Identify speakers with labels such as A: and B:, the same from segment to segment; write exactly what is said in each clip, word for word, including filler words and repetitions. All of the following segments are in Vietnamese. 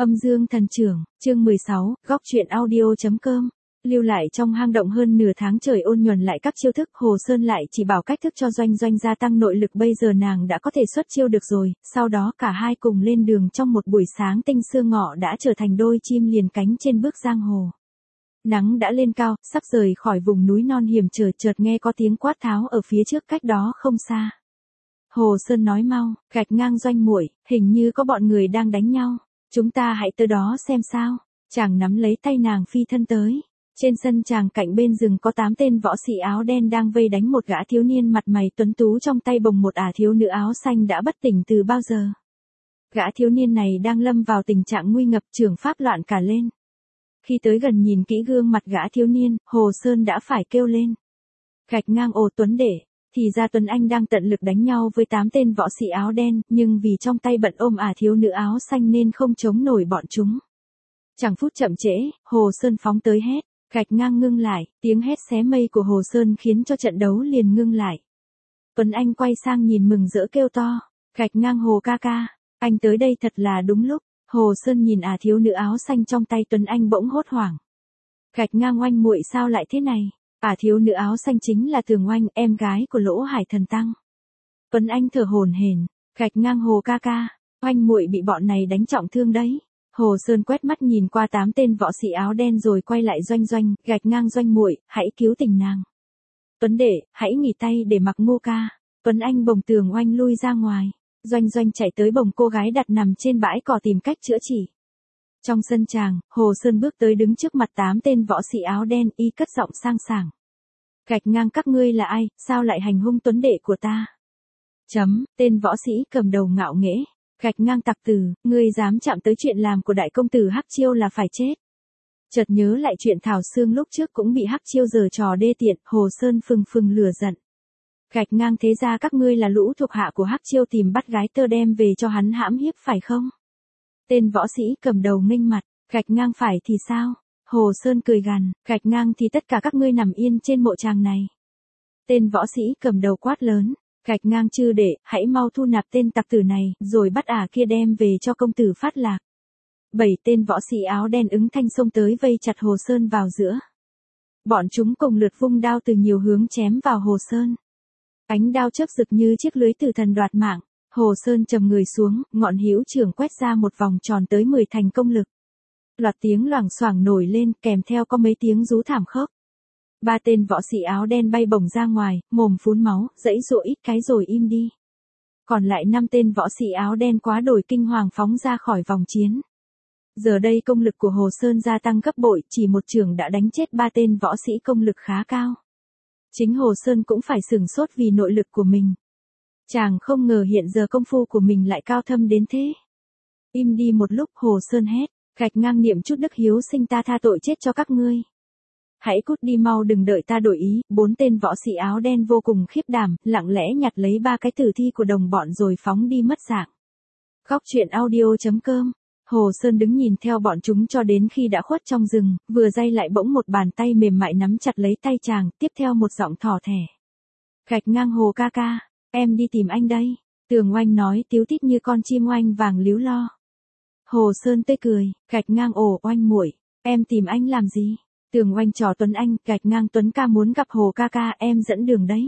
A: Âm dương thần trưởng, chương mười sáu, góc truyện audio.com. Lưu lại trong hang động hơn nửa tháng trời ôn nhuần lại các chiêu thức, Hồ Sơn lại chỉ bảo cách thức cho Doanh Doanh gia tăng nội lực, bây giờ nàng đã có thể xuất chiêu được rồi, sau đó cả hai cùng lên đường trong một buổi sáng tinh sương ngọ đã trở thành đôi chim liền cánh trên bước giang hồ. Nắng đã lên cao, sắp rời khỏi vùng núi non hiểm trở, chợt nghe có tiếng quát tháo ở phía trước cách đó không xa. Hồ Sơn nói mau, gạch ngang Doanh muội, hình như có bọn người đang đánh nhau. Chúng ta hãy tới đó xem sao. Chàng nắm lấy tay nàng phi thân tới. Trên sân tràng cạnh bên rừng có tám tên võ sĩ áo đen đang vây đánh một gã thiếu niên mặt mày tuấn tú, trong tay bồng một ả thiếu nữ áo xanh đã bất tỉnh từ bao giờ. Gã thiếu niên này đang lâm vào tình trạng nguy ngập, trường pháp loạn cả lên. Khi tới gần nhìn kỹ gương mặt gã thiếu niên, Hồ Sơn đã phải kêu lên. Gạch ngang ồ Tuấn đệ. Thì ra Tuấn Anh đang tận lực đánh nhau với tám tên võ sĩ áo đen, nhưng vì trong tay bận ôm ả thiếu nữ áo xanh nên không chống nổi bọn chúng. Chẳng phút chậm trễ, Hồ Sơn phóng tới hét, gạch ngang ngưng lại, tiếng hét xé mây của Hồ Sơn khiến cho trận đấu liền ngưng lại. Tuấn Anh quay sang nhìn mừng rỡ kêu to, gạch ngang Hồ ca ca, anh tới đây thật là đúng lúc. Hồ Sơn nhìn ả thiếu nữ áo xanh trong tay Tuấn Anh bỗng hốt hoảng. Gạch ngang Oanh muội sao lại thế này? Ả thiếu nữ áo xanh chính là Thường Oanh, em gái của Lỗ Hải Thần Tăng. Tuấn Anh thở hổn hển, gạch ngang Hồ ca ca, Oanh muội bị bọn này đánh trọng thương đấy. Hồ Sơn quét mắt nhìn qua tám tên võ sĩ áo đen rồi quay lại Doanh Doanh, gạch ngang Doanh muội, hãy cứu tình nàng. Tuấn đệ, hãy nghỉ tay để mặc Ngô ca. Tuấn Anh bồng Tường Oanh lui ra ngoài. Doanh Doanh chạy tới bồng cô gái đặt nằm trên bãi cỏ tìm cách chữa trị. Trong sân tràng, Hồ Sơn bước tới đứng trước mặt tám tên võ sĩ áo đen, y cất giọng sang sảng. Gạch ngang các ngươi là ai, sao lại hành hung Tuấn đệ của ta? Chấm, tên võ sĩ cầm đầu ngạo nghễ. Gạch ngang tặc tử, ngươi dám chạm tới chuyện làm của đại công tử Hắc Chiêu là phải chết. Chợt nhớ lại chuyện Thảo Sương lúc trước cũng bị Hắc Chiêu giở trò đê tiện, Hồ Sơn phừng phừng lửa giận. Gạch ngang thế ra các ngươi là lũ thuộc hạ của Hắc Chiêu tìm bắt gái tơ đem về cho hắn hãm hiếp phải không? Tên võ sĩ cầm đầu nghênh mặt, gạch ngang phải thì sao? Hồ Sơn cười gằn, gạch ngang thì tất cả các ngươi nằm yên trên mộ tràng này. Tên võ sĩ cầm đầu quát lớn, gạch ngang chư đệ, hãy mau thu nạp tên tặc tử này, rồi bắt ả kia đem về cho công tử Phát Lạc. Bảy tên võ sĩ áo đen ứng thanh xông tới vây chặt Hồ Sơn vào giữa. Bọn chúng cùng lượt vung đao từ nhiều hướng chém vào Hồ Sơn. Ánh đao chớp rực như chiếc lưới tử thần đoạt mạng. Hồ Sơn trầm người xuống, ngọn hữu trưởng quét ra một vòng tròn tới mười thành công lực. Loạt tiếng loảng xoảng nổi lên, kèm theo có mấy tiếng rú thảm khốc. Ba tên võ sĩ áo đen bay bổng ra ngoài, mồm phun máu, giãy giụa ít cái rồi im đi. Còn lại năm tên võ sĩ áo đen quá đổi kinh hoàng phóng ra khỏi vòng chiến. Giờ đây công lực của Hồ Sơn gia tăng gấp bội, chỉ một chưởng đã đánh chết ba tên võ sĩ công lực khá cao. Chính Hồ Sơn cũng phải sửng sốt vì nội lực của mình. Chàng không ngờ hiện giờ công phu của mình lại cao thâm đến thế. Im đi một lúc, Hồ Sơn hét, gạch ngang niệm chút đức hiếu sinh, ta tha tội chết cho các ngươi. Hãy cút đi mau, đừng đợi ta đổi ý. Bốn tên võ sĩ áo đen vô cùng khiếp đảm, lặng lẽ nhặt lấy ba cái tử thi của đồng bọn rồi phóng đi mất dạng. Góc truyện audio.com. Hồ Sơn đứng nhìn theo bọn chúng cho đến khi đã khuất trong rừng, vừa day lại bỗng một bàn tay mềm mại nắm chặt lấy tay chàng, tiếp theo một giọng thỏ thẻ. Gạch ngang Hồ ca ca, em đi tìm anh đây. Tường Oanh nói tíu tít như con chim oanh vàng líu lo. Hồ Sơn tươi cười, gạch ngang ồ Oanh muội, em tìm anh làm gì? Tường Oanh trò Tuấn Anh, gạch ngang Tuấn ca muốn gặp Hồ ca ca, em dẫn đường đấy.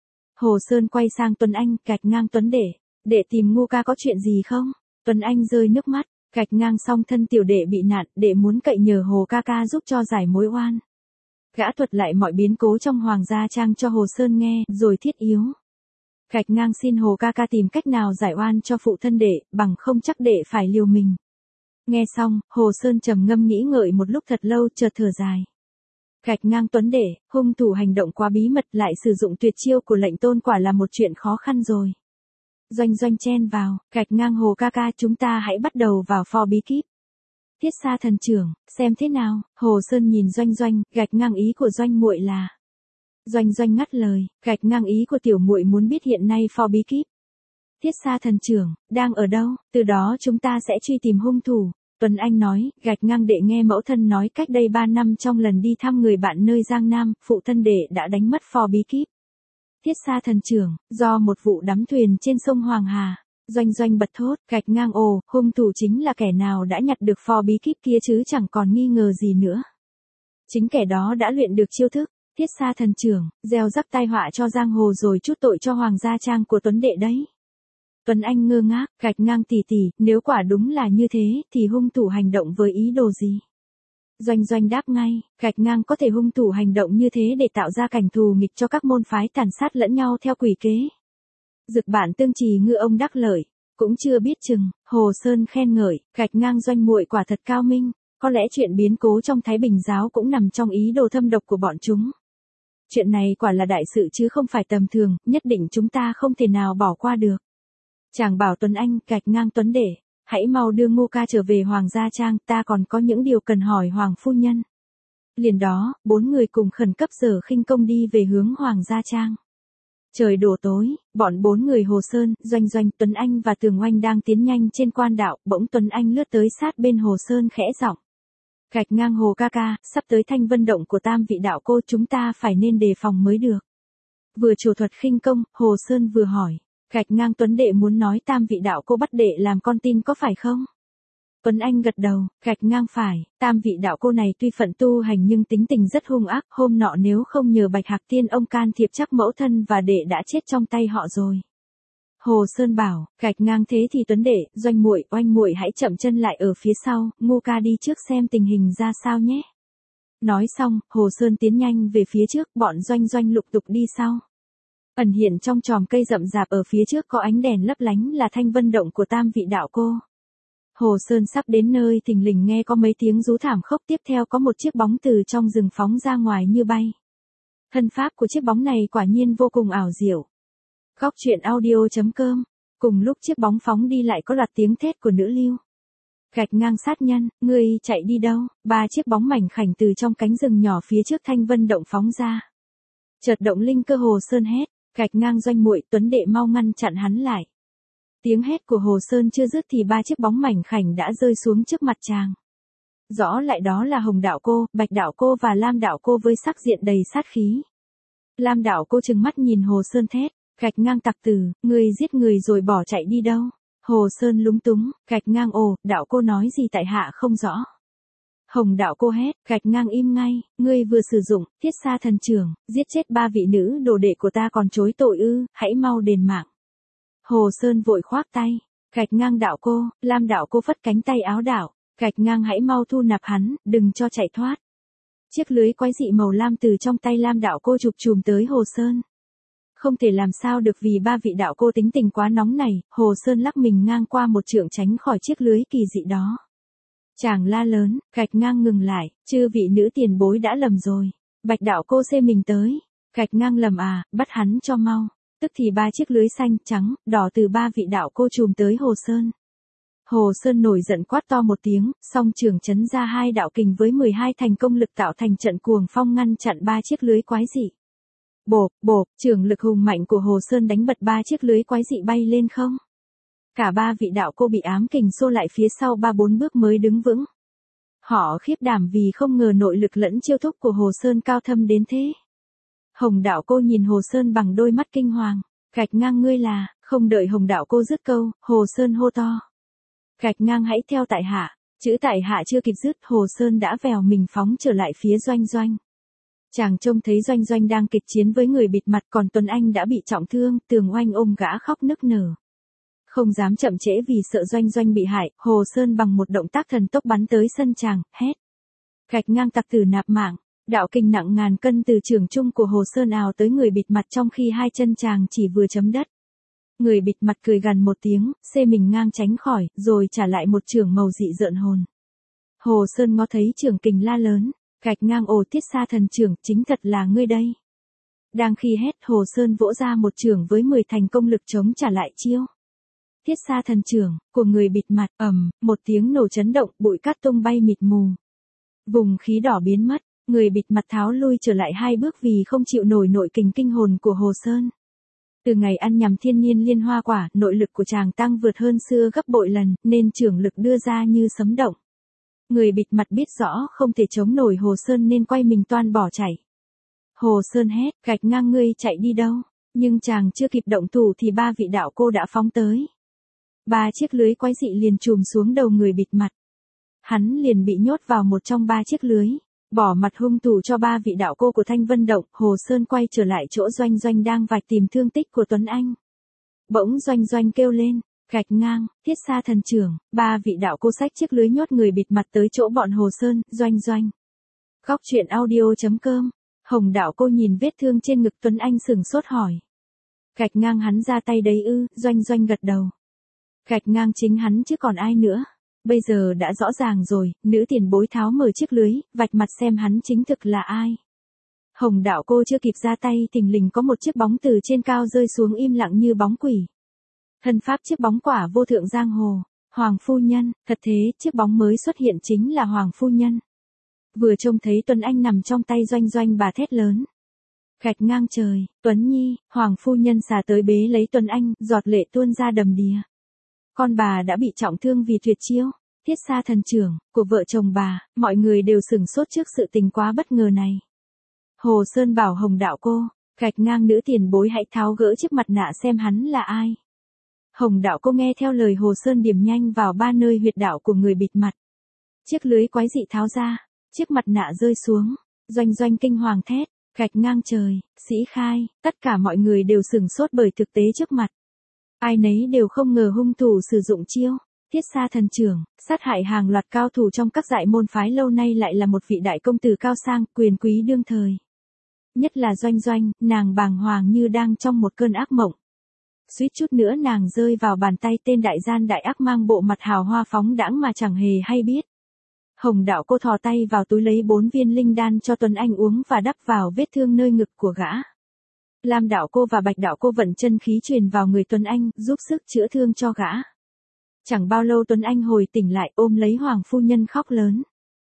A: Hồ Sơn quay sang Tuấn Anh, gạch ngang Tuấn đệ, đệ tìm Ngô ca có chuyện gì không? Tuấn Anh rơi nước mắt, gạch ngang song thân tiểu đệ bị nạn, đệ muốn cậy nhờ Hồ ca ca giúp cho giải mối oan. Gã thuật lại mọi biến cố trong Hoàng gia trang cho Hồ Sơn nghe, rồi thiết yếu. Gạch ngang xin Hồ ca ca tìm cách nào giải oan cho phụ thân đệ, bằng không chắc đệ phải liều mình. Nghe xong, Hồ Sơn trầm ngâm nghĩ ngợi một lúc thật lâu, chợt thở dài. Gạch ngang Tuấn đệ, hung thủ hành động quá bí mật, lại sử dụng tuyệt chiêu của lệnh tôn, quả là một chuyện khó khăn rồi. Doanh Doanh chen vào, gạch ngang Hồ ca ca, chúng ta hãy bắt đầu vào pho bí kíp. Thiết Sa thần trưởng, xem thế nào? Hồ Sơn nhìn Doanh Doanh, gạch ngang ý của Doanh muội là. Doanh Doanh ngắt lời, gạch ngang ý của tiểu muội muốn biết hiện nay pho bí kíp. Thiết Sa thần trưởng, đang ở đâu, từ đó chúng ta sẽ truy tìm hung thủ. Tuấn Anh nói, gạch ngang đệ nghe mẫu thân nói cách đây ba năm trong lần đi thăm người bạn nơi Giang Nam, phụ thân đệ đã đánh mất pho bí kíp. Thiết Sa thần trưởng, do một vụ đắm thuyền trên sông Hoàng Hà. Doanh Doanh bật thốt, gạch ngang ồ, hung thủ chính là kẻ nào đã nhặt được phò bí kíp kia chứ chẳng còn nghi ngờ gì nữa. Chính kẻ đó đã luyện được chiêu thức, thiết xa thần trưởng, gieo rắc tai họa cho giang hồ rồi trút tội cho Hoàng gia Trang của Tuấn đệ đấy. Tuấn Anh ngơ ngác, gạch ngang tỷ tỷ, nếu quả đúng là như thế, thì hung thủ hành động với ý đồ gì? Doanh Doanh đáp ngay, gạch ngang có thể hung thủ hành động như thế để tạo ra cảnh thù nghịch cho các môn phái tàn sát lẫn nhau theo quỷ kế. Dực bản tương trì ngư ông đắc lợi, cũng chưa biết chừng. Hồ Sơn khen ngợi, gạch ngang Doanh muội quả thật cao minh, có lẽ chuyện biến cố trong Thái Bình giáo cũng nằm trong ý đồ thâm độc của bọn chúng. Chuyện này quả là đại sự chứ không phải tầm thường, nhất định chúng ta không thể nào bỏ qua được. Chàng bảo Tuấn Anh, gạch ngang Tuấn đệ, hãy mau đưa Ngô ca trở về Hoàng gia Trang, ta còn có những điều cần hỏi Hoàng phu nhân. Liền đó, bốn người cùng khẩn cấp Sở Khinh Công đi về hướng Hoàng gia Trang. Trời đổ tối, bọn bốn người Hồ Sơn, Doanh Doanh, Tuấn Anh và Tường Oanh đang tiến nhanh trên quan đạo, bỗng Tuấn Anh lướt tới sát bên Hồ Sơn khẽ giọng. Gạch ngang Hồ ca ca, sắp tới Thanh Vân Động của Tam vị đạo cô, chúng ta phải nên đề phòng mới được. Vừa trổ thuật khinh công, Hồ Sơn vừa hỏi. Gạch ngang Tuấn đệ muốn nói Tam vị đạo cô bắt đệ làm con tin có phải không? Tuấn Anh gật đầu, gạch ngang phải, Tam vị đạo cô này tuy phận tu hành nhưng tính tình rất hung ác, hôm nọ nếu không nhờ Bạch Hạc Tiên ông can thiệp chắc mẫu thân và đệ đã chết trong tay họ rồi. Hồ Sơn bảo, gạch ngang thế thì Tuấn đệ, Doanh muội, Oanh muội hãy chậm chân lại ở phía sau, Ngô ca đi trước xem tình hình ra sao nhé. Nói xong, Hồ Sơn tiến nhanh về phía trước, bọn Doanh Doanh lục tục đi sau. Ẩn hiện trong chòm cây rậm rạp ở phía trước có ánh đèn lấp lánh là Thanh Vân Động của Tam vị đạo cô. Hồ Sơn sắp đến nơi thình lình nghe có mấy tiếng rú thảm khốc, tiếp theo có một chiếc bóng từ trong rừng phóng ra ngoài như bay. Thân pháp của chiếc bóng này quả nhiên vô cùng ảo diệu. Góc truyện audio chấm com. Cùng lúc chiếc bóng phóng đi lại có loạt tiếng thét của nữ lưu. Gạch ngang sát nhân, ngươi chạy đi đâu? Ba chiếc bóng mảnh khảnh từ trong cánh rừng nhỏ phía trước Thanh Vân Động phóng ra. Chợt động linh cơ Hồ Sơn hét, gạch ngang Doanh muội, Tuấn đệ mau ngăn chặn hắn lại. Tiếng hét của Hồ Sơn chưa dứt thì ba chiếc bóng mảnh khảnh đã rơi xuống trước mặt chàng. Rõ lại đó là Hồng đạo cô, Bạch đạo cô và Lam đạo cô với sắc diện đầy sát khí. Lam đạo cô trừng mắt nhìn Hồ Sơn thét, gạch ngang tặc tử, ngươi giết người rồi bỏ chạy đi đâu? Hồ Sơn lúng túng, gạch ngang ồ, đạo cô nói gì tại hạ không rõ. Hồng đạo cô hét, gạch ngang im ngay, ngươi vừa sử dụng thiết xa thần trưởng, giết chết ba vị nữ đồ đệ của ta còn chối tội ư, hãy mau đền mạng. Hồ Sơn vội khoác tay, gạch ngang đạo cô, Lam đạo cô phất cánh tay áo đạo, gạch ngang hãy mau thu nạp hắn, đừng cho chạy thoát. Chiếc lưới quái dị màu lam từ trong tay Lam đạo cô chụp chùm tới Hồ Sơn. Không thể làm sao được vì ba vị đạo cô tính tình quá nóng này, Hồ Sơn lắc mình ngang qua một trượng tránh khỏi chiếc lưới kỳ dị đó. Chàng la lớn, gạch ngang ngừng lại, chư vị nữ tiền bối đã lầm rồi. Bạch đạo cô xê mình tới, gạch ngang lầm à, bắt hắn cho mau. Tức thì ba chiếc lưới xanh, trắng, đỏ từ ba vị đạo cô chùm tới Hồ Sơn. Hồ Sơn nổi giận quát to một tiếng, song trường chấn ra hai đạo kình với mười hai thành công lực tạo thành trận cuồng phong ngăn chặn ba chiếc lưới quái dị. Bộp, bộp, trường lực hùng mạnh của Hồ Sơn đánh bật ba chiếc lưới quái dị bay lên không. Cả ba vị đạo cô bị ám kình xô lại phía sau ba bốn bước mới đứng vững. Họ khiếp đảm vì không ngờ nội lực lẫn chiêu thức của Hồ Sơn cao thâm đến thế. Hồng đạo cô nhìn Hồ Sơn bằng đôi mắt kinh hoàng, gạch ngang ngươi là, không đợi Hồng đạo cô dứt câu, Hồ Sơn hô to. Gạch ngang hãy theo tại hạ, chữ tại hạ chưa kịp dứt, Hồ Sơn đã vèo mình phóng trở lại phía Doanh Doanh. Chàng trông thấy Doanh Doanh đang kịch chiến với người bịt mặt, còn Tuấn Anh đã bị trọng thương, Tường Oanh ôm gã khóc nức nở. Không dám chậm trễ vì sợ Doanh Doanh bị hại, Hồ Sơn bằng một động tác thần tốc bắn tới sân chàng, hét. Gạch ngang tặc tử nạp mạng, đạo kình nặng ngàn cân từ trường trung của Hồ Sơn ào tới người bịt mặt trong khi hai chân chàng chỉ vừa chấm đất. Người bịt mặt cười gằn một tiếng, xê mình ngang tránh khỏi, rồi trả lại một chưởng màu dị rợn hồn. Hồ Sơn ngó thấy chưởng kình la lớn, gạch ngang ồ thiết xa thần chưởng, chính thật là ngươi đây. Đang khi hét, Hồ Sơn vỗ ra một chưởng với mười thành công lực chống trả lại chiêu. Thiết xa thần chưởng của người bịt mặt, ầm, một tiếng nổ chấn động, bụi cát tung bay mịt mù. Vùng khí đỏ biến mất, người bịt mặt tháo lui trở lại hai bước vì không chịu nổi nội kình kinh hồn của Hồ Sơn. Từ ngày ăn nhằm thiên nhiên liên hoa quả, nội lực của chàng tăng vượt hơn xưa gấp bội lần, nên chưởng lực đưa ra như sấm động. Người bịt mặt biết rõ không thể chống nổi Hồ Sơn nên quay mình toan bỏ chạy. Hồ Sơn hét, gạch ngang ngươi chạy đi đâu? Nhưng chàng chưa kịp động thủ thì ba vị đạo cô đã phóng tới. Ba chiếc lưới quái dị liền chùm xuống đầu người bịt mặt. Hắn liền bị nhốt vào một trong ba chiếc lưới. Bỏ mặt hung thủ cho ba vị đạo cô của Thanh Vân Động, Hồ Sơn quay trở lại chỗ Doanh Doanh đang vạch tìm thương tích của Tuấn Anh. Bỗng Doanh Doanh kêu lên, gạch ngang, Thiết Sa thần trưởng, ba vị đạo cô xách chiếc lưới nhốt người bịt mặt tới chỗ bọn Hồ Sơn, Doanh Doanh. Góc truyện audio chấm com. Hồng đạo cô nhìn vết thương trên ngực Tuấn Anh sừng sốt hỏi. Gạch ngang hắn ra tay đấy ư, Doanh Doanh gật đầu. Gạch ngang chính hắn chứ còn ai nữa. Bây giờ đã rõ ràng rồi, nữ tiền bối tháo mở chiếc lưới, vạch mặt xem hắn chính thực là ai. Hồng đạo cô chưa kịp ra tay thình lình có một chiếc bóng từ trên cao rơi xuống im lặng như bóng quỷ. Thân pháp chiếc bóng quả vô thượng giang hồ, Hoàng phu nhân, thật thế, chiếc bóng mới xuất hiện chính là Hoàng phu nhân. Vừa trông thấy Tuấn Anh nằm trong tay Doanh Doanh bà thét lớn. Gạch ngang trời, Tuấn Nhi, Hoàng phu nhân xà tới bế lấy Tuấn Anh, giọt lệ tuôn ra đầm đìa. Con bà đã bị trọng thương vì tuyệt chiêu, Thiết Sa thần trưởng, của vợ chồng bà, mọi người đều sửng sốt trước sự tình quá bất ngờ này. Hồ Sơn bảo Hồng đạo cô, gạch ngang nữ tiền bối hãy tháo gỡ chiếc mặt nạ xem hắn là ai. Hồng đạo cô nghe theo lời Hồ Sơn điểm nhanh vào ba nơi huyệt đạo của người bịt mặt. Chiếc lưới quái dị tháo ra, chiếc mặt nạ rơi xuống, Doanh Doanh kinh hoàng thét, gạch ngang trời, Sĩ Khai, tất cả mọi người đều sửng sốt bởi thực tế trước mặt. Ai nấy đều không ngờ hung thủ sử dụng chiêu, Thiết Sa thần trưởng, sát hại hàng loạt cao thủ trong các dại môn phái lâu nay lại là một vị đại công tử cao sang, quyền quý đương thời. Nhất là Doanh Doanh, nàng bàng hoàng như đang trong một cơn ác mộng. Suýt chút nữa nàng rơi vào bàn tay tên đại gian đại ác mang bộ mặt hào hoa phóng đãng mà chẳng hề hay biết. Hồng đạo cô thò tay vào túi lấy bốn viên linh đan cho Tuấn Anh uống và đắp vào vết thương nơi ngực của gã. Lam đạo cô và Bạch đạo cô vận chân khí truyền vào người Tuấn Anh, giúp sức chữa thương cho gã. Chẳng bao lâu Tuấn Anh hồi tỉnh lại ôm lấy Hoàng phu nhân khóc lớn.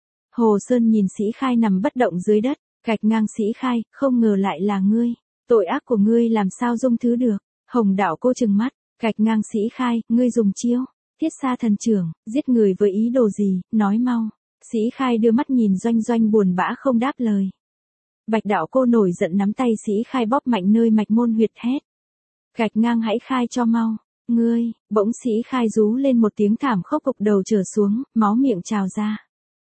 A: Hồ Sơn nhìn Sĩ Khai nằm bất động dưới đất, gạch ngang Sĩ Khai, không ngờ lại là ngươi. Tội ác của ngươi làm sao dung thứ được. Hồng đạo cô trừng mắt, gạch ngang Sĩ Khai, ngươi dùng chiêu, Thiết Sa thần trưởng, giết người với ý đồ gì, nói mau. Sĩ Khai đưa mắt nhìn Doanh Doanh buồn bã không đáp lời. Bạch đạo cô nổi giận nắm tay Sĩ Khai bóp mạnh nơi mạch môn huyệt hét. Gạch ngang hãy khai cho mau, ngươi, bỗng Sĩ Khai rú lên một tiếng thảm khốc gục đầu trở xuống, máu miệng trào ra.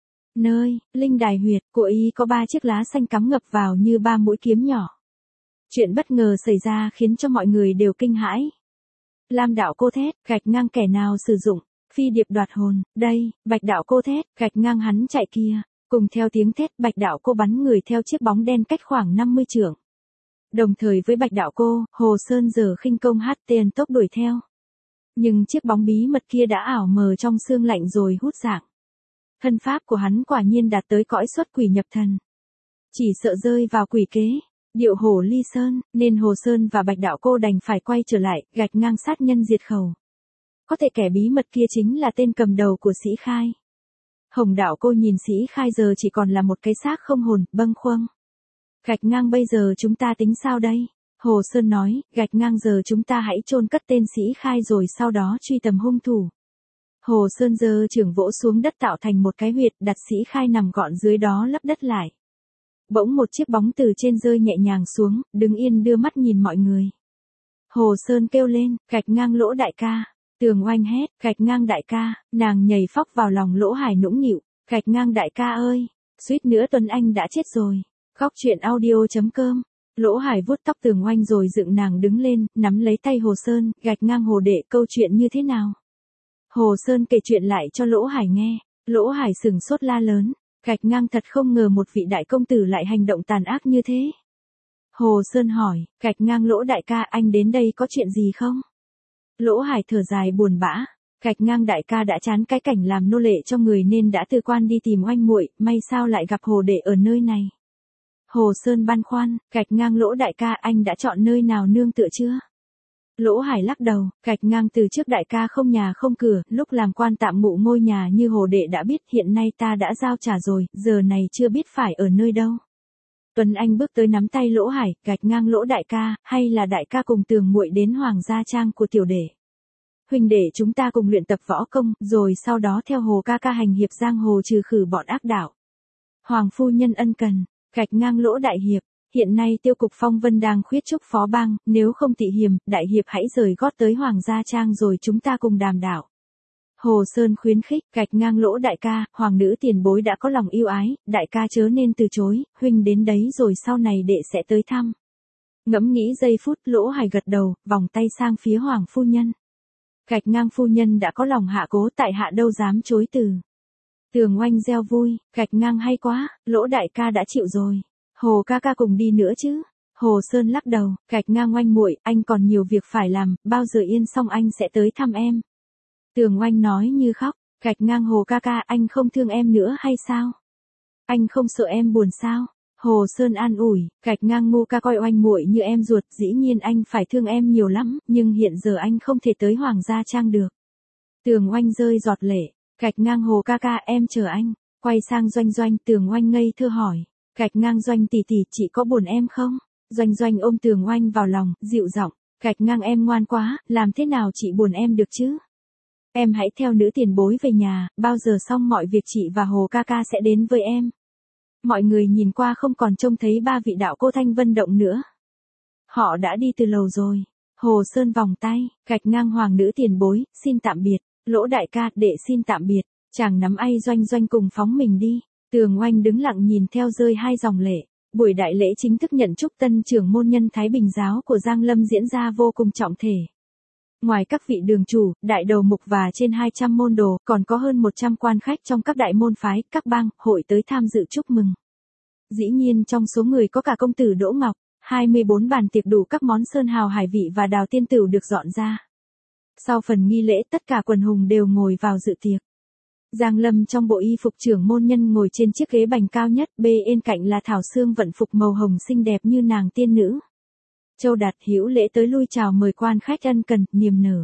A: Nơi, linh đài huyệt, của y có ba chiếc lá xanh cắm ngập vào như ba mũi kiếm nhỏ. Chuyện bất ngờ xảy ra khiến cho mọi người đều kinh hãi. Lam đạo cô thét, gạch ngang kẻ nào sử dụng, phi điệp đoạt hồn, đây, Bạch đạo cô thét, gạch ngang hắn chạy kia. Cùng theo tiếng thét, Bạch đạo cô bắn người theo chiếc bóng đen cách khoảng năm mươi trượng. Đồng thời với Bạch đạo cô, Hồ Sơn giờ khinh công hát tiền tốc đuổi theo. Nhưng chiếc bóng bí mật kia đã ảo mờ trong sương lạnh rồi hút dạng. Thân pháp của hắn quả nhiên đạt tới cõi xuất quỷ nhập thần. Chỉ sợ rơi vào quỷ kế, điệu hổ ly sơn, nên Hồ Sơn và Bạch đạo cô đành phải quay trở lại, gạch ngang sát nhân diệt khẩu. Có thể kẻ bí mật kia chính là tên cầm đầu của Sĩ Khai. Hồng đạo cô nhìn Sĩ Khai giờ chỉ còn là một cái xác không hồn, bâng khuâng. Gạch ngang bây giờ chúng ta tính sao đây? Hồ Sơn nói, gạch ngang giờ chúng ta hãy chôn cất tên Sĩ Khai rồi sau đó truy tầm hung thủ. Hồ Sơn giơ trưởng vỗ xuống đất tạo thành một cái huyệt, đặt Sĩ Khai nằm gọn dưới đó lấp đất lại. Bỗng một chiếc bóng từ trên rơi nhẹ nhàng xuống, đứng yên đưa mắt nhìn mọi người. Hồ Sơn kêu lên, gạch ngang Lỗ đại ca. Tường Oanh hét, gạch ngang đại ca, nàng nhảy phóc vào lòng Lỗ Hải nũng nịu, gạch ngang đại ca ơi, suýt nữa Tuấn Anh đã chết rồi. Góc truyện audio chấm com. Lỗ Hải vuốt tóc Tường Oanh rồi dựng nàng đứng lên, nắm lấy tay Hồ Sơn, gạch ngang Hồ đệ, câu chuyện như thế nào? Hồ Sơn kể chuyện lại cho Lỗ Hải nghe, Lỗ Hải sừng sốt la lớn, gạch ngang thật không ngờ một vị đại công tử lại hành động tàn ác như thế. Hồ Sơn hỏi, gạch ngang Lỗ đại ca anh đến đây có chuyện gì không? Lỗ Hải thở dài buồn bã, gạch ngang đại ca đã chán cái cảnh làm nô lệ cho người nên đã từ quan đi tìm Oanh muội, may sao lại gặp Hồ đệ ở nơi này. Hồ Sơn băn khoăn, gạch ngang Lỗ đại ca anh đã chọn nơi nào nương tựa chưa? Lỗ Hải lắc đầu, gạch ngang từ trước đại ca không nhà không cửa, lúc làm quan tạm ngụ ngôi nhà như Hồ đệ đã biết, hiện nay ta đã giao trả rồi, giờ này chưa biết phải ở nơi đâu. Tuấn Anh bước tới nắm tay Lỗ Hải, gạch ngang Lỗ đại ca, hay là đại ca cùng Tường muội đến Hoàng gia trang của tiểu đệ. Huynh đệ chúng ta cùng luyện tập võ công, rồi sau đó theo Hồ ca ca hành hiệp giang hồ trừ khử bọn ác đạo. Hoàng phu nhân ân cần, gạch ngang Lỗ đại hiệp, hiện nay Tiêu cục phong vân đang khuyết trúc phó bang, nếu không tị hiềm, đại hiệp hãy rời gót tới Hoàng gia trang rồi chúng ta cùng đàm đạo. Hồ Sơn khuyến khích, gạch ngang Lỗ đại ca, hoàng nữ tiền bối đã có lòng yêu ái, đại ca chớ nên từ chối, huynh đến đấy rồi sau này đệ sẽ tới thăm. Ngẫm nghĩ giây phút, Lỗ Hải gật đầu, vòng tay sang phía hoàng phu nhân. Gạch ngang phu nhân đã có lòng hạ cố, tại hạ đâu dám chối từ. Tường Oanh reo vui, gạch ngang hay quá, Lỗ đại ca đã chịu rồi. Hồ ca ca cùng đi nữa chứ. Hồ Sơn lắc đầu, gạch ngang Oanh muội, anh còn nhiều việc phải làm, bao giờ yên xong anh sẽ tới thăm em. Tường Oanh nói như khóc, gạch ngang Hồ ca ca, anh không thương em nữa hay sao? Anh không sợ em buồn sao? Hồ Sơn an ủi, gạch ngang Ngô ca coi Oanh muội như em ruột, dĩ nhiên anh phải thương em nhiều lắm, nhưng hiện giờ anh không thể tới Hoàng gia trang được. Tường Oanh rơi giọt lệ, gạch ngang Hồ ca ca, em chờ anh. Quay sang Doanh Doanh, Tường Oanh ngây thơ hỏi, gạch ngang Doanh tỷ tỷ, chị có buồn em không? Doanh Doanh ôm Tường Oanh vào lòng, dịu giọng, gạch ngang em ngoan quá, làm thế nào chị buồn em được chứ? Em hãy theo nữ tiền bối về nhà, bao giờ xong mọi việc chị và Hồ ca ca sẽ đến với em. Mọi người nhìn qua không còn trông thấy ba vị đạo cô Thanh Vân Động nữa. Họ đã đi từ lầu rồi. Hồ Sơn vòng tay, gạch ngang hoàng nữ tiền bối, xin tạm biệt. Lỗ đại ca, đệ xin tạm biệt. Chàng nắm ay Doanh Doanh cùng phóng mình đi. Tường Oanh đứng lặng nhìn theo rơi hai dòng lệ. Buổi đại lễ chính thức nhận chúc tân trưởng môn nhân Thái Bình giáo của Giang Lâm diễn ra vô cùng trọng thể. Ngoài các vị đường chủ, đại đầu mục và trên hai trăm môn đồ, còn có hơn một trăm quan khách trong các đại môn phái, các bang, hội tới tham dự chúc mừng. Dĩ nhiên trong số người có cả công tử Đỗ Ngọc, hai mươi bốn bàn tiệc đủ các món sơn hào hải vị và đào tiên tửu được dọn ra. Sau phần nghi lễ tất cả quần hùng đều ngồi vào dự tiệc. Giang Lâm trong bộ y phục trưởng môn nhân ngồi trên chiếc ghế bành cao nhất, bên cạnh là Thảo Sương vận phục màu hồng xinh đẹp như nàng tiên nữ. Châu Đạt hữu lễ tới lui chào mời quan khách ân cần, niềm nở.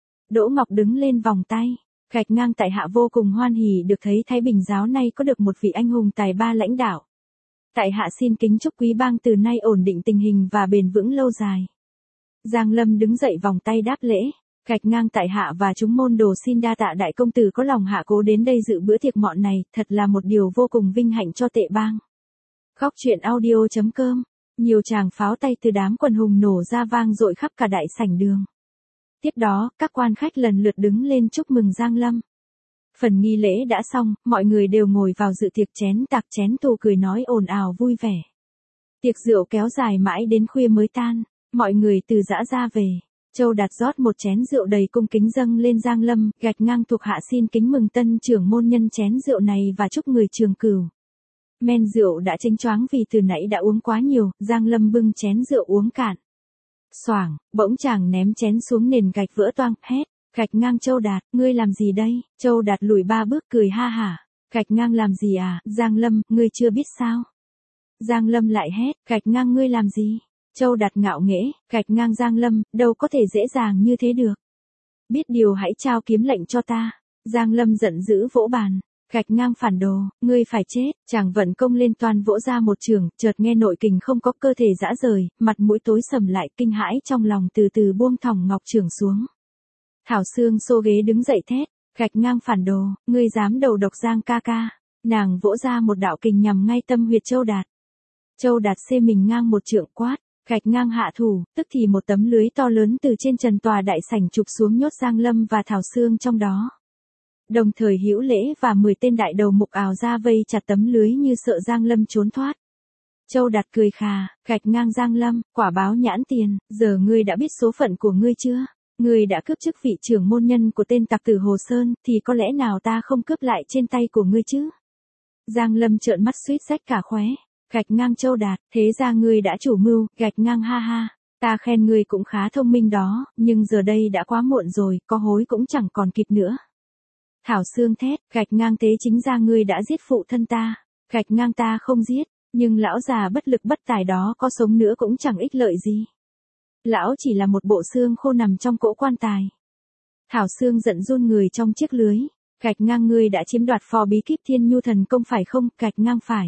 A: Đỗ Ngọc đứng lên vòng tay, gạch ngang tại hạ vô cùng hoan hỉ được thấy Thái Bình giáo nay có được một vị anh hùng tài ba lãnh đạo. Tại hạ xin kính chúc quý bang từ nay ổn định tình hình và bền vững lâu dài. Giang Lâm đứng dậy vòng tay đáp lễ, gạch ngang tại hạ và chúng môn đồ xin đa tạ đại công tử có lòng hạ cố đến đây dự bữa tiệc mọn này, thật là một điều vô cùng vinh hạnh cho Tệ bang. Góc truyện audio chấm com. Nhiều tràng pháo tay từ đám quần hùng nổ ra vang dội khắp cả đại sảnh đường. Tiếp đó, các quan khách lần lượt đứng lên chúc mừng Giang Lâm. Phần nghi lễ đã xong, mọi người đều ngồi vào dự tiệc chén tạc chén tù cười nói ồn ào vui vẻ. Tiệc rượu kéo dài mãi đến khuya mới tan, mọi người từ giã ra về. Châu Đạt rót một chén rượu đầy cung kính dâng lên Giang Lâm, gạch ngang thuộc hạ xin kính mừng tân trưởng môn nhân chén rượu này và chúc người trường cửu. Men rượu đã chênh choáng vì từ nãy đã uống quá nhiều, Giang Lâm bưng chén rượu uống cạn. Xoảng, bỗng chàng ném chén xuống nền gạch vỡ toang, hét, gạch ngang Châu Đạt, ngươi làm gì đây? Châu Đạt lùi ba bước cười ha hả, gạch ngang làm gì à, Giang Lâm, ngươi chưa biết sao? Giang Lâm lại hét, gạch ngang ngươi làm gì? Châu Đạt ngạo nghễ, gạch ngang Giang Lâm, đâu có thể dễ dàng như thế được. Biết điều hãy trao kiếm lệnh cho ta. Giang Lâm giận dữ vỗ bàn. Gạch ngang phản đồ, ngươi phải chết, chàng vận công lên toan vỗ ra một trường, chợt nghe nội kình không có cơ thể dã rời, mặt mũi tối sầm lại kinh hãi trong lòng từ từ buông thòng ngọc trường xuống. Thảo Sương xô ghế đứng dậy thét, gạch ngang phản đồ, ngươi dám đầu độc Giang ca ca, nàng vỗ ra một đạo kình nhằm ngay tâm huyệt Châu Đạt. Châu Đạt xê mình ngang một trượng quát, gạch ngang hạ thủ, tức thì một tấm lưới to lớn từ trên trần tòa đại sảnh chụp xuống nhốt Giang Lâm và Thảo Sương trong đó. Đồng thời hữu lễ và mười tên đại đầu mục ảo ra vây chặt tấm lưới như sợ Giang Lâm trốn thoát. Châu Đạt cười khà, gạch ngang Giang Lâm, quả báo nhãn tiền, giờ ngươi đã biết số phận của ngươi chưa? Ngươi đã cướp chức vị trưởng môn nhân của tên tặc tử Hồ Sơn, thì có lẽ nào ta không cướp lại trên tay của ngươi chứ? Giang Lâm trợn mắt suýt rách cả khóe, gạch ngang Châu Đạt, thế ra ngươi đã chủ mưu, gạch ngang ha ha. Ta khen ngươi cũng khá thông minh đó, nhưng giờ đây đã quá muộn rồi, có hối cũng chẳng còn kịp nữa. Thảo Sương thét, gạch ngang thế chính ra ngươi đã giết phụ thân ta, gạch ngang ta không giết, nhưng lão già bất lực bất tài đó có sống nữa cũng chẳng ích lợi gì. Lão chỉ là một bộ xương khô nằm trong cỗ quan tài. Thảo Sương giận run người trong chiếc lưới, gạch ngang ngươi đã chiếm đoạt phò bí kíp Thiên Nhu Thần Công phải không, gạch ngang phải.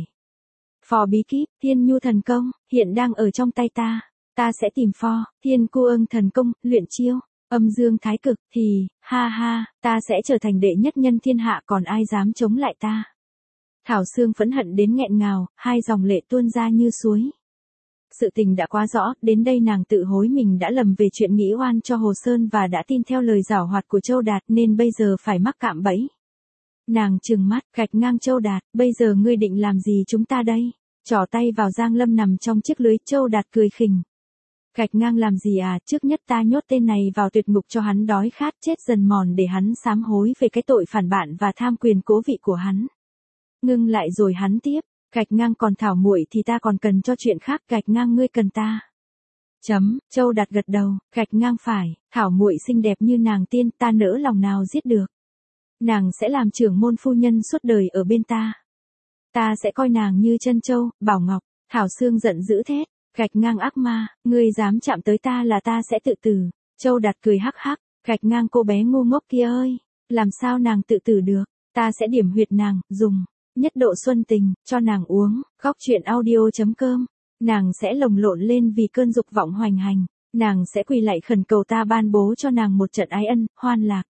A: Phò bí kíp, Thiên Nhu Thần Công, hiện đang ở trong tay ta, ta sẽ tìm phò, Thiên Cu Ưng Thần Công, luyện chiêu. Âm dương thái cực, thì, ha ha, ta sẽ trở thành đệ nhất nhân thiên hạ còn ai dám chống lại ta. Thảo Sương phẫn hận đến nghẹn ngào, hai dòng lệ tuôn ra như suối. Sự tình đã quá rõ, đến đây nàng tự hối mình đã lầm về chuyện nghĩ oan cho Hồ Sơn và đã tin theo lời giảo hoạt của Châu Đạt nên bây giờ phải mắc cạm bẫy. Nàng trừng mắt, gạch ngang Châu Đạt, bây giờ ngươi định làm gì chúng ta đây? Trỏ tay vào Giang Lâm nằm trong chiếc lưới. Châu Đạt cười khỉnh. Gạch ngang làm gì à, trước nhất ta nhốt tên này vào tuyệt ngục cho hắn đói khát chết dần mòn để hắn sám hối về cái tội phản bạn và tham quyền cố vị của hắn. Ngưng lại rồi hắn tiếp, gạch ngang còn Thảo muội thì ta còn cần cho chuyện khác, gạch ngang ngươi cần ta. Chấm, Châu Đạt gật đầu, gạch ngang phải, Thảo muội xinh đẹp như nàng tiên, ta nỡ lòng nào giết được. Nàng sẽ làm trưởng môn phu nhân suốt đời ở bên ta. Ta sẽ coi nàng như chân châu, bảo ngọc. Thảo Sương giận dữ thét, gạch ngang ác ma, ngươi dám chạm tới ta là ta sẽ tự tử. Châu Đạt cười hắc hắc, gạch ngang cô bé ngu ngốc kia ơi, làm sao nàng tự tử được, ta sẽ điểm huyệt nàng, dùng nhất độ xuân tình, cho nàng uống. Góc truyện audio chấm com, nàng sẽ lồng lộn lên vì cơn dục vọng hoành hành, nàng sẽ quỳ lạy khẩn cầu ta ban bố cho nàng một trận ái ân, hoan lạc.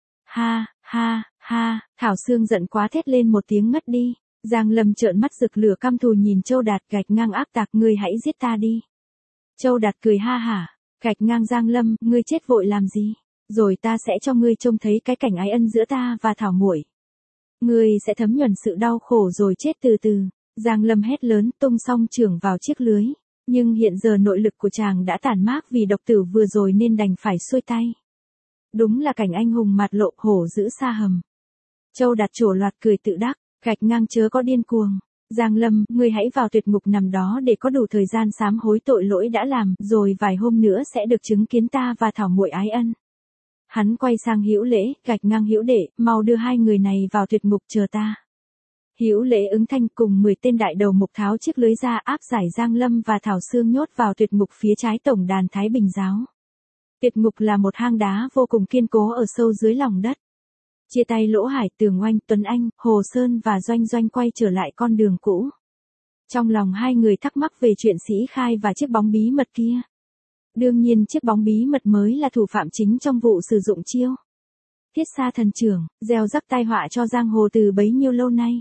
A: Ha, ha, ha, Thảo Sương giận quá thét lên một tiếng ngất đi. Giang Lâm trợn mắt rực lửa căm thù nhìn Châu Đạt, gạch ngang ác tạc, ngươi hãy giết ta đi. Châu Đạt cười ha hả, gạch ngang Giang Lâm, ngươi chết vội làm gì, rồi ta sẽ cho ngươi trông thấy cái cảnh ái ân giữa ta và Thảo muội. Ngươi sẽ thấm nhuần sự đau khổ rồi chết từ từ. Giang Lâm hét lớn, tung song chưởng vào chiếc lưới, nhưng hiện giờ nội lực của chàng đã tàn mát vì độc tử vừa rồi nên đành phải xuôi tay. Đúng là cảnh anh hùng mặt lộ, hổ giữ xa hầm. Châu Đạt trổ loạt cười tự đắc, gạch ngang chớ có điên cuồng. Giang Lâm, ngươi hãy vào tuyệt ngục nằm đó để có đủ thời gian sám hối tội lỗi đã làm, rồi vài hôm nữa sẽ được chứng kiến ta và Thảo muội ái ân. Hắn quay sang Hữu Lễ, gạch ngang Hữu đệ, mau đưa hai người này vào tuyệt ngục chờ ta. Hữu Lễ ứng thanh, cùng mười tên đại đầu mục tháo chiếc lưới ra áp giải Giang Lâm và Thảo Sương nhốt vào tuyệt ngục phía trái tổng đàn Thái Bình giáo. Tuyệt ngục là một hang đá vô cùng kiên cố ở sâu dưới lòng đất. Chia tay Lỗ Hải, Tường Oanh, Tuấn Anh, Hồ Sơn và Doanh Doanh quay trở lại con đường cũ. Trong lòng hai người thắc mắc về chuyện Sĩ Khai và chiếc bóng bí mật kia. Đương nhiên chiếc bóng bí mật mới là thủ phạm chính trong vụ sử dụng chiêu Thiết Sa thần trưởng, gieo rắc tai họa cho giang hồ từ bấy nhiêu lâu nay.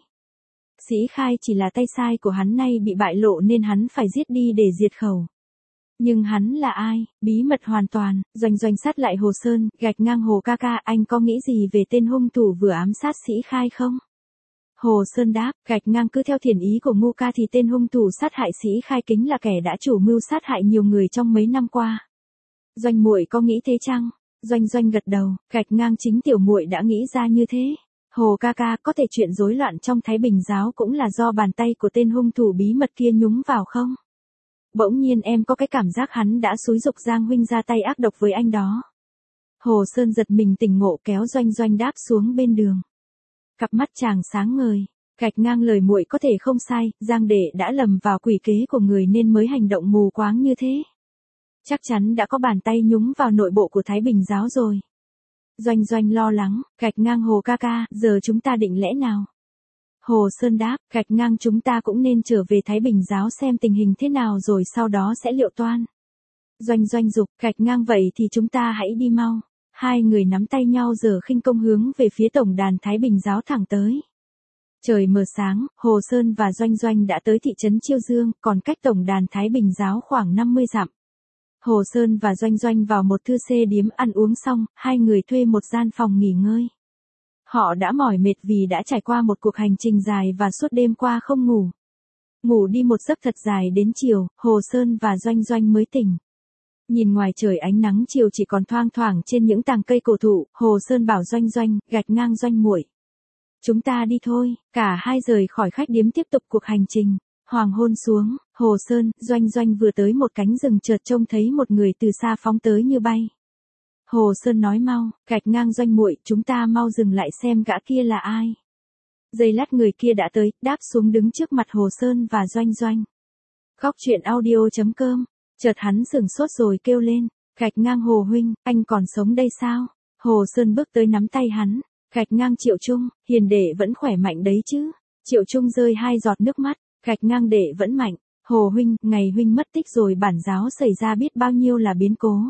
A: Sĩ Khai chỉ là tay sai của hắn, nay bị bại lộ nên hắn phải giết đi để diệt khẩu. Nhưng hắn là ai, bí mật hoàn toàn. Doanh Doanh sát lại Hồ Sơn, gạch ngang Hồ ca ca, anh có nghĩ gì về tên hung thủ vừa ám sát Sĩ Khai không? Hồ Sơn đáp, gạch ngang cứ theo thiền ý của Ngu ca thì tên hung thủ sát hại Sĩ Khai kính là kẻ đã chủ mưu sát hại nhiều người trong mấy năm qua. Doanh muội có nghĩ thế chăng? Doanh Doanh gật đầu, gạch ngang chính tiểu muội đã nghĩ ra như thế. Hồ ca ca, có thể chuyện rối loạn trong Thái Bình giáo cũng là do bàn tay của tên hung thủ bí mật kia nhúng vào không? Bỗng nhiên em có cái cảm giác hắn đã xúi giục Giang huynh ra tay ác độc với anh đó. Hồ Sơn giật mình tỉnh ngộ, kéo Doanh Doanh đáp xuống bên đường. Cặp mắt chàng sáng ngời, gạch ngang lời muội có thể không sai, Giang đệ đã lầm vào quỷ kế của người nên mới hành động mù quáng như thế. Chắc chắn đã có bàn tay nhúng vào nội bộ của Thái Bình giáo rồi. Doanh Doanh lo lắng, gạch ngang Hồ ca ca, giờ chúng ta định lẽ nào? Hồ Sơn đáp, gạch ngang chúng ta cũng nên trở về Thái Bình giáo xem tình hình thế nào rồi sau đó sẽ liệu toan. Doanh Doanh dục, gạch ngang vậy thì chúng ta hãy đi mau. Hai người nắm tay nhau giờ khinh công hướng về phía tổng đàn Thái Bình giáo thẳng tới. Trời mờ sáng, Hồ Sơn và Doanh Doanh đã tới thị trấn Chiêu Dương, còn cách tổng đàn Thái Bình giáo khoảng năm mươi dặm. Hồ Sơn và Doanh Doanh vào một thư xê điếm ăn uống xong, hai người thuê một gian phòng nghỉ ngơi. Họ đã mỏi mệt vì đã trải qua một cuộc hành trình dài và suốt đêm qua không ngủ. Ngủ đi một giấc thật dài đến chiều, Hồ Sơn và Doanh Doanh mới tỉnh. Nhìn ngoài trời ánh nắng chiều chỉ còn thoang thoảng trên những tàng cây cổ thụ, Hồ Sơn bảo Doanh Doanh, gạch ngang Doanh muội. Chúng ta đi thôi, cả hai rời khỏi khách điếm tiếp tục cuộc hành trình. Hoàng hôn xuống, Hồ Sơn, Doanh Doanh vừa tới một cánh rừng chợt trông thấy một người từ xa phóng tới như bay. Hồ Sơn nói mau, gạch ngang Doanh muội, chúng ta mau dừng lại xem gã kia là ai. Giây lát người kia đã tới, đáp xuống đứng trước mặt Hồ Sơn và Doanh Doanh. Góc truyện audio chấm com, chợt hắn sửng sốt rồi kêu lên, gạch ngang Hồ huynh, anh còn sống đây sao? Hồ Sơn bước tới nắm tay hắn, gạch ngang Triệu Trung, hiền đệ vẫn khỏe mạnh đấy chứ? Triệu Trung rơi hai giọt nước mắt, gạch ngang đệ vẫn mạnh. Hồ huynh, ngày huynh mất tích rồi bản giáo xảy ra biết bao nhiêu là biến cố.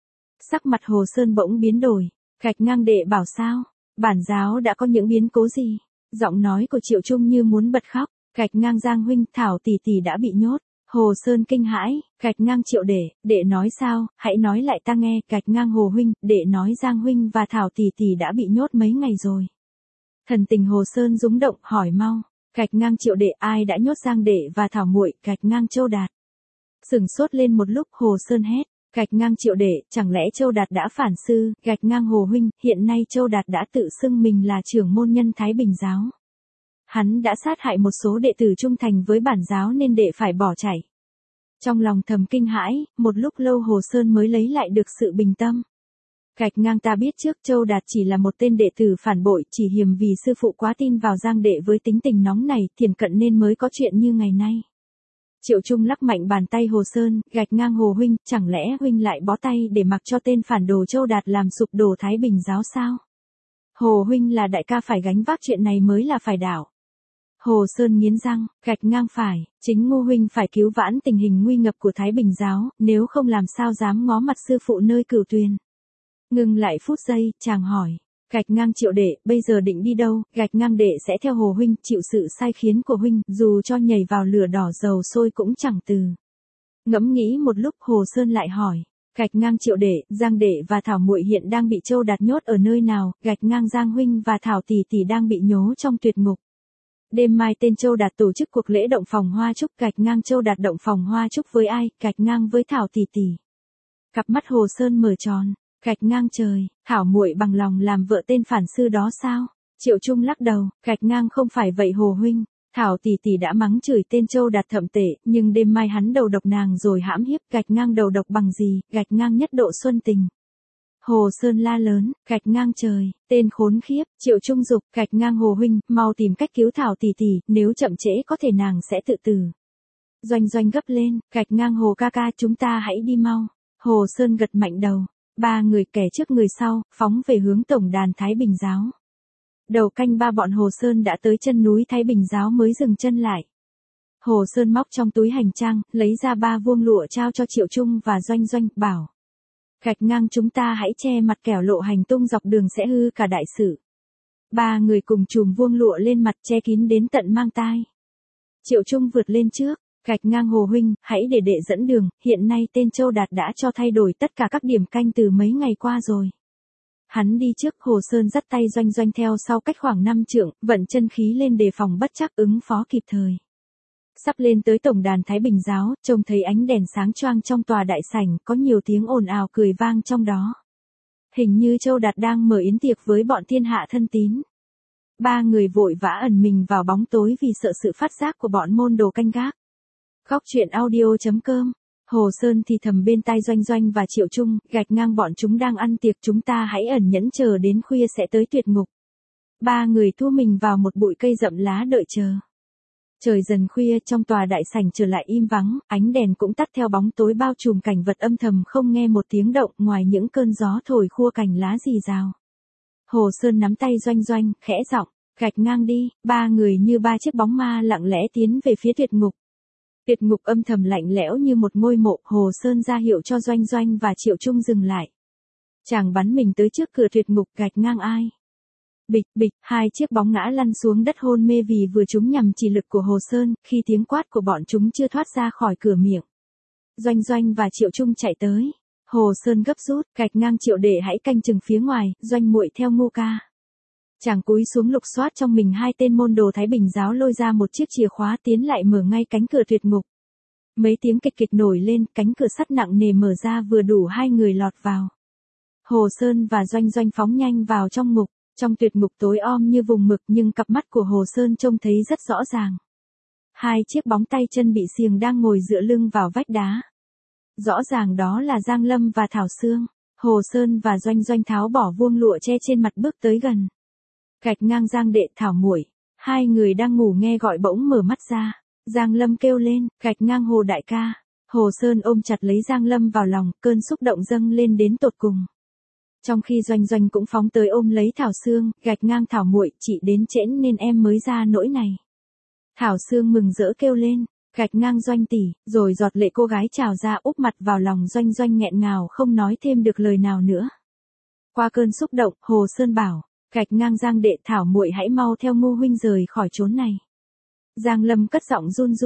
A: Sắc mặt Hồ Sơn bỗng biến đổi, gạch ngang đệ bảo sao? Bản giáo đã có những biến cố gì? Giọng nói của Triệu Trung như muốn bật khóc, gạch ngang Giang huynh, Thảo tỷ tỷ đã bị nhốt. Hồ Sơn kinh hãi, gạch ngang Triệu đệ, đệ nói sao, hãy nói lại ta nghe, gạch ngang Hồ huynh, đệ nói Giang huynh và Thảo tỷ tỷ đã bị nhốt mấy ngày rồi. Thần tình Hồ Sơn rúng động, hỏi mau, gạch ngang Triệu đệ, ai đã nhốt Giang đệ và Thảo muội, gạch ngang Châu Đạt. Sửng sốt lên một lúc, Hồ Sơn hét, gạch ngang Triệu đệ, chẳng lẽ Châu Đạt đã phản sư, gạch ngang Hồ huynh, hiện nay Châu Đạt đã tự xưng mình là trưởng môn nhân Thái Bình giáo. Hắn đã sát hại một số đệ tử trung thành với bản giáo nên đệ phải bỏ chạy. Trong lòng thầm kinh hãi, một lúc lâu Hồ Sơn mới lấy lại được sự bình tâm. Gạch ngang ta biết trước Châu Đạt chỉ là một tên đệ tử phản bội, chỉ hiềm vì sư phụ quá tin vào Giang đệ với tính tình nóng này, thiền cận nên mới có chuyện như ngày nay. Triệu Trung lắc mạnh bàn tay Hồ Sơn, gạch ngang Hồ huynh, chẳng lẽ huynh lại bó tay để mặc cho tên phản đồ Châu Đạt làm sụp đổ Thái Bình giáo sao? Hồ huynh là đại ca phải gánh vác chuyện này mới là phải đảo. Hồ Sơn nghiến răng, gạch ngang phải, chính Ngô huynh phải cứu vãn tình hình nguy ngập của Thái Bình giáo, nếu không làm sao dám ngó mặt sư phụ nơi Cửu Tuyền. Ngừng lại phút giây, chàng hỏi, gạch ngang Triệu đệ, bây giờ định đi đâu? Gạch ngang đệ sẽ theo Hồ huynh, chịu sự sai khiến của huynh, dù cho nhảy vào lửa đỏ dầu sôi cũng chẳng từ. Ngẫm nghĩ một lúc, Hồ Sơn lại hỏi, gạch ngang Triệu đệ, Giang đệ và Thảo muội hiện đang bị Châu Đạt nhốt ở nơi nào? Gạch ngang Giang huynh và Thảo tỷ tỷ đang bị nhốt trong tuyệt ngục. Đêm mai tên Châu Đạt tổ chức cuộc lễ động phòng hoa trúc, gạch ngang Châu Đạt động phòng hoa trúc với ai? Gạch ngang với Thảo tỷ tỷ. Cặp mắt Hồ Sơn mở tròn, gạch ngang trời, Thảo muội bằng lòng làm vợ tên phản sư đó sao? Triệu Trung lắc đầu, gạch ngang không phải vậy Hồ huynh. Thảo tỷ tỷ đã mắng chửi tên Châu Đạt thậm tệ, nhưng đêm mai hắn đầu độc nàng rồi hãm hiếp, gạch ngang đầu độc bằng gì? Gạch ngang nhất độ xuân tình. Hồ Sơn la lớn, gạch ngang trời, tên khốn khiếp. Triệu Trung dục, gạch ngang Hồ huynh, mau tìm cách cứu Thảo tỷ tỷ, nếu chậm trễ có thể nàng sẽ tự tử. Doanh Doanh gấp lên, gạch ngang Hồ ca ca, chúng ta hãy đi mau. Hồ Sơn gật mạnh đầu, ba người kẻ trước người sau, phóng về hướng tổng đàn Thái Bình giáo. Đầu canh ba bọn Hồ Sơn đã tới chân núi Thái Bình giáo mới dừng chân lại. Hồ Sơn móc trong túi hành trang, lấy ra ba vuông lụa trao cho Triệu Trung và Doanh Doanh, bảo, gạch ngang chúng ta hãy che mặt kẻo lộ hành tung dọc đường sẽ hư cả đại sự. Ba người cùng chùm vuông lụa lên mặt che kín đến tận mang tai. Triệu Trung vượt lên trước, gạch ngang Hồ huynh, hãy để đệ dẫn đường, hiện nay tên Châu Đạt đã cho thay đổi tất cả các điểm canh từ mấy ngày qua rồi. Hắn đi trước, Hồ Sơn dắt tay Doanh Doanh theo sau cách khoảng năm trượng, vận chân khí lên đề phòng bất trắc, ứng phó kịp thời. Sắp lên tới tổng đàn Thái Bình giáo, trông thấy ánh đèn sáng choang trong tòa đại sảnh, có nhiều tiếng ồn ào cười vang trong đó. Hình như Châu Đạt đang mở yến tiệc với bọn thiên hạ thân tín. Ba người vội vã ẩn mình vào bóng tối vì sợ sự phát giác của bọn môn đồ canh gác. Góc truyện audio chấm com. Hồ Sơn thì thầm bên tai Doanh Doanh và Triệu Trung, gạch ngang bọn chúng đang ăn tiệc, chúng ta hãy ẩn nhẫn chờ đến khuya sẽ tới tuyệt ngục. Ba người thu mình vào một bụi cây rậm lá đợi chờ. Trời dần khuya, trong tòa đại sảnh trở lại im vắng, ánh đèn cũng tắt theo bóng tối bao trùm, cảnh vật âm thầm không nghe một tiếng động ngoài những cơn gió thổi khua cành lá rì rào. Hồ Sơn nắm tay Doanh Doanh, khẽ giọng, gạch ngang đi. Ba người như ba chiếc bóng ma lặng lẽ tiến về phía tuyệt ngục. Tuyệt ngục âm thầm lạnh lẽo như một ngôi mộ, Hồ Sơn ra hiệu cho Doanh Doanh và Triệu Trung dừng lại. Chàng bắn mình tới trước cửa tuyệt ngục, gạch ngang ai? Bịch, bịch, hai chiếc bóng ngã lăn xuống đất hôn mê vì vừa trúng nhầm chỉ lực của Hồ Sơn, khi tiếng quát của bọn chúng chưa thoát ra khỏi cửa miệng. Doanh Doanh và Triệu Trung chạy tới. Hồ Sơn gấp rút, gạch ngang Triệu đệ hãy canh chừng phía ngoài, Doanh muội theo Ngô ca. Chàng cúi xuống lục soát trong mình hai tên môn đồ Thái Bình giáo, lôi ra một chiếc chìa khóa tiến lại mở ngay cánh cửa tuyệt ngục. Mấy tiếng kịch kịch nổi lên, cánh cửa sắt nặng nề mở ra vừa đủ hai người lọt vào. Hồ Sơn và Doanh Doanh phóng nhanh vào trong ngục. Trong tuyệt ngục tối om như vùng mực, nhưng cặp mắt của Hồ Sơn trông thấy rất rõ ràng. Hai chiếc bóng tay chân bị xiềng đang ngồi dựa lưng vào vách đá. Rõ ràng đó là Giang Lâm và Thảo Sương. Hồ Sơn và Doanh Doanh tháo bỏ vuông lụa che trên mặt bước tới gần. Gạch ngang Giang đệ, Thảo muội. Hai người đang ngủ nghe gọi bỗng mở mắt ra. Giang Lâm kêu lên, gạch ngang Hồ đại ca. Hồ Sơn ôm chặt lấy Giang Lâm vào lòng, cơn xúc động dâng lên đến tột cùng. Trong khi Doanh Doanh cũng phóng tới ôm lấy Thảo Sương, gạch ngang Thảo muội, chị đến trễ nên em mới ra nỗi này. Thảo Sương mừng rỡ kêu lên, gạch ngang Doanh tỷ, rồi giọt lệ cô gái trào ra úp mặt vào lòng Doanh Doanh nghẹn ngào không nói thêm được lời nào nữa. Qua cơn xúc động, Hồ Sơn bảo, gạch ngang Giang đệ, Thảo muội hãy mau theo Ngô huynh rời khỏi chốn này. Giang Lâm cất giọng run run,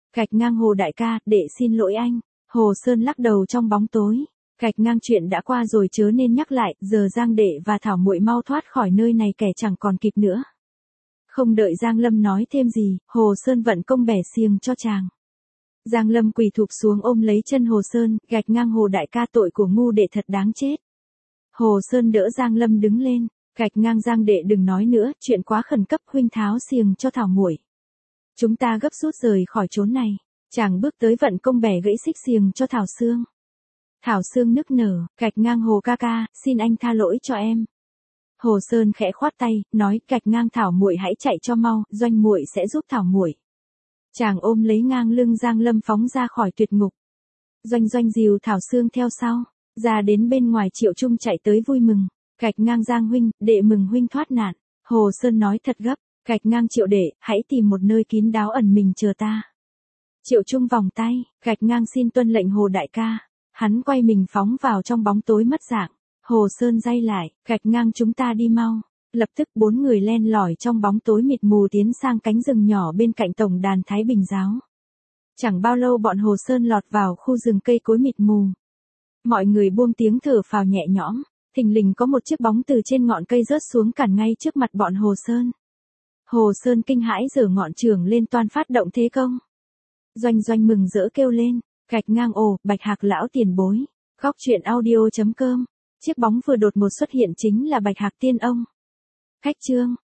A: Gạch ngang Hồ đại ca, đệ xin lỗi anh. Hồ Sơn lắc đầu trong bóng tối. Gạch ngang chuyện đã qua rồi chớ nên nhắc lại, giờ Giang đệ và Thảo muội mau thoát khỏi nơi này kẻ chẳng còn kịp nữa. Không đợi Giang Lâm nói thêm gì, Hồ Sơn vận công bẻ xiềng cho chàng. Giang Lâm quỳ thụp xuống ôm lấy chân Hồ Sơn, gạch ngang Hồ đại ca tội của ngu đệ thật đáng chết. Hồ Sơn đỡ Giang Lâm đứng lên, gạch ngang Giang đệ đừng nói nữa, chuyện quá khẩn cấp, huynh tháo xiềng cho Thảo muội. Chúng ta gấp rút rời khỏi chốn này. Chàng bước tới vận công bẻ gãy xích xiềng cho Thảo Sương. Thảo Sương nức nở, gạch ngang Hồ ca ca, xin anh tha lỗi cho em. Hồ Sơn khẽ khoát tay, nói, gạch ngang Thảo muội hãy chạy cho mau, Doanh muội sẽ giúp Thảo muội. Chàng ôm lấy ngang lưng Giang Lâm phóng ra khỏi tuyệt ngục. Doanh Doanh dìu Thảo Sương theo sau, ra đến bên ngoài Triệu Trung chạy tới vui mừng, gạch ngang Giang huynh, đệ mừng huynh thoát nạn. Hồ Sơn nói thật gấp, gạch ngang Triệu đệ, hãy tìm một nơi kín đáo ẩn mình chờ ta. Triệu Trung vòng tay, gạch ngang xin tuân lệnh Hồ đại ca. Hắn quay mình phóng vào trong bóng tối mất dạng. Hồ Sơn day lại, gạch ngang chúng ta đi mau. Lập tức bốn người len lỏi trong bóng tối mịt mù tiến sang cánh rừng nhỏ bên cạnh tổng đàn Thái Bình giáo. Chẳng bao lâu bọn Hồ Sơn lọt vào khu rừng cây cối mịt mù. Mọi người buông tiếng thở phào nhẹ nhõm, thình lình có một chiếc bóng từ trên ngọn cây rớt xuống cản ngay trước mặt bọn Hồ Sơn. Hồ Sơn kinh hãi giở ngọn trường lên toan phát động thế công. Doanh Doanh mừng rỡ kêu lên, gạch ngang ồ, Bạch Hạc lão tiền bối. Góc truyện audio chấm com. Chiếc bóng vừa đột ngột xuất hiện chính là Bạch Hạc tiên ông. Khách chương.